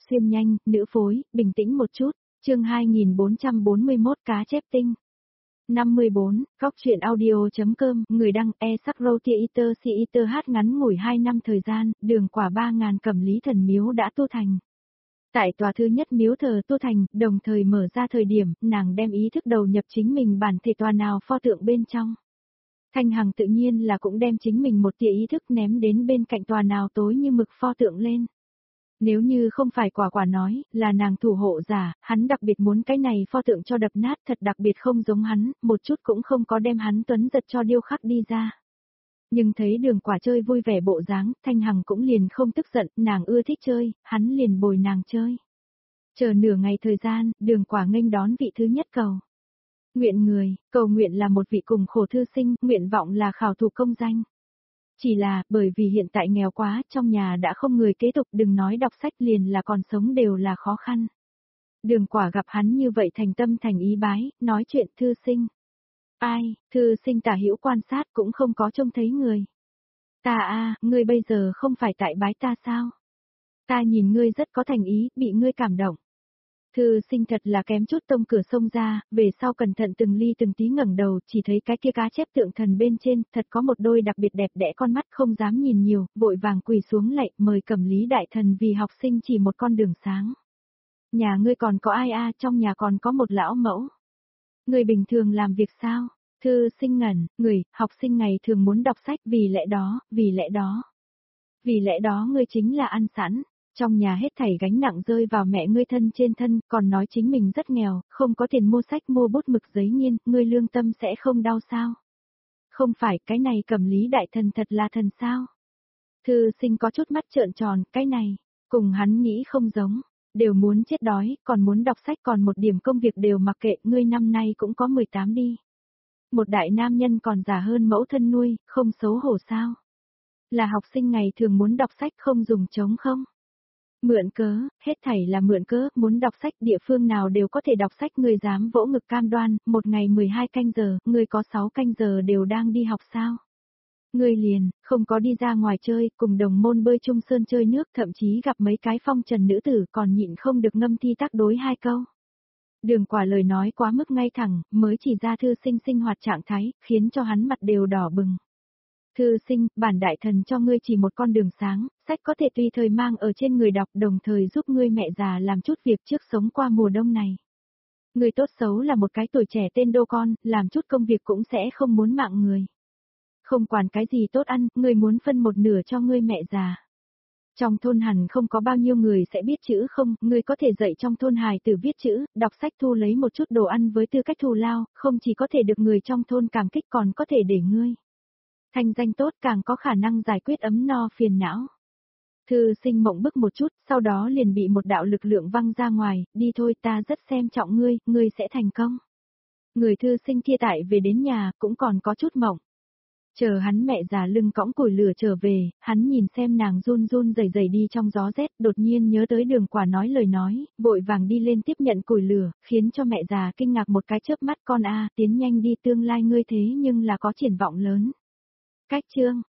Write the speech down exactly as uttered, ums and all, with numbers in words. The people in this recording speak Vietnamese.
xuyên nhanh, nữ phối, bình tĩnh một chút, chương hai nghìn bốn trăm bốn mươi mốt cá chép tinh. năm mươi bốn, Góc truyện audio.com, người đăng e sắc râu tia iter si iter hát ngắn ngủi hai năm thời gian, đường quả ba ngàn cẩm lý thần miếu đã tu thành. Tại tòa thứ nhất miếu thờ tu thành, đồng thời mở ra thời điểm, nàng đem ý thức đầu nhập chính mình bản thể tòa nào pho tượng bên trong. Thanh Hằng tự nhiên là cũng đem chính mình một tia ý thức ném đến bên cạnh tòa nào tối như mực pho tượng lên. Nếu như không phải quả quả nói, là nàng thủ hộ giả, hắn đặc biệt muốn cái này pho tượng cho đập nát thật đặc biệt không giống hắn, một chút cũng không có đem hắn tuấn giật cho điêu khắc đi ra. Nhưng thấy đường quả chơi vui vẻ bộ dáng, Thanh Hằng cũng liền không tức giận, nàng ưa thích chơi, hắn liền bồi nàng chơi. Chờ nửa ngày thời gian, đường quả nghênh đón vị thứ nhất cầu. Nguyện người, cầu nguyện là một vị cùng khổ thư sinh, nguyện vọng là khảo thủ công danh. Chỉ là, bởi vì hiện tại nghèo quá, trong nhà đã không người kế tục, đừng nói đọc sách liền là còn sống đều là khó khăn. Đường quả gặp hắn như vậy thành tâm thành ý bái, nói chuyện thư sinh. Ai, thư sinh tả hữu quan sát cũng không có trông thấy người. Ta a, ngươi bây giờ không phải tại bái ta sao? Ta nhìn ngươi rất có thành ý, bị ngươi cảm động. Thư sinh thật là kém chút tông cửa sông ra, về sau cẩn thận từng ly từng tí ngẩng đầu, chỉ thấy cái kia cá chép tượng thần bên trên, thật có một đôi đặc biệt đẹp đẽ con mắt không dám nhìn nhiều, vội vàng quỳ xuống lạy, mời Cẩm Lý đại thần vì học sinh chỉ một con đường sáng. Nhà ngươi còn có ai a, trong nhà còn có một lão mẫu. Người bình thường làm việc sao? Thư sinh ngẩn, người, học sinh ngày thường muốn đọc sách vì lẽ đó, vì lẽ đó. Vì lẽ đó ngươi chính là ăn sẵn. Trong nhà hết thảy gánh nặng rơi vào mẹ ngươi thân trên thân, còn nói chính mình rất nghèo, không có tiền mua sách mua bút mực giấy nghiên, ngươi lương tâm sẽ không đau sao? Không phải, cái này Cẩm Lý đại thần thật là thần sao? Thư sinh có chút mắt trợn tròn, cái này, cùng hắn nghĩ không giống, đều muốn chết đói, còn muốn đọc sách còn một điểm công việc đều mặc kệ, ngươi năm nay cũng có mười tám đi. Một đại nam nhân còn già hơn mẫu thân nuôi, không xấu hổ sao? Là học sinh ngày thường muốn đọc sách không dùng trống không? Mượn cớ, hết thảy là mượn cớ, muốn đọc sách địa phương nào đều có thể đọc sách, người dám vỗ ngực cam đoan, một ngày mười hai canh giờ, người có sáu canh giờ đều đang đi học sao? Người liền, không có đi ra ngoài chơi, cùng đồng môn bơi chung sơn chơi nước, thậm chí gặp mấy cái phong trần nữ tử còn nhịn không được ngâm thi tác đối hai câu. Đường quả lời nói quá mức ngay thẳng, mới chỉ ra thư sinh sinh hoạt trạng thái, khiến cho hắn mặt đều đỏ bừng. Thư sinh, bản đại thần cho ngươi chỉ một con đường sáng, sách có thể tùy thời mang ở trên người đọc, đồng thời giúp ngươi mẹ già làm chút việc trước sống qua mùa đông này. Người tốt xấu là một cái tuổi trẻ tên đô con, làm chút công việc cũng sẽ không muốn mạng người. Không quản cái gì tốt ăn, ngươi muốn phân một nửa cho ngươi mẹ già. Trong thôn hẳn không có bao nhiêu người sẽ biết chữ không, ngươi có thể dạy trong thôn hài tử viết chữ, đọc sách thu lấy một chút đồ ăn với tư cách thù lao, không chỉ có thể được người trong thôn cảm kích còn có thể để ngươi. Thanh danh tốt càng có khả năng giải quyết ấm no phiền não. Thư sinh mộng bức một chút, sau đó liền bị một đạo lực lượng văng ra ngoài, đi thôi ta rất xem trọng ngươi, ngươi sẽ thành công. Người thư sinh kia tại về đến nhà, cũng còn có chút mộng. Chờ hắn mẹ già lưng cõng củi lửa trở về, hắn nhìn xem nàng run run rẩy rẩy đi trong gió rét, đột nhiên nhớ tới đường quả nói lời nói, vội vàng đi lên tiếp nhận củi lửa, khiến cho mẹ già kinh ngạc một cái chớp mắt, con a, tiến nhanh đi, tương lai ngươi thế nhưng là có triển vọng lớn. Cách chương,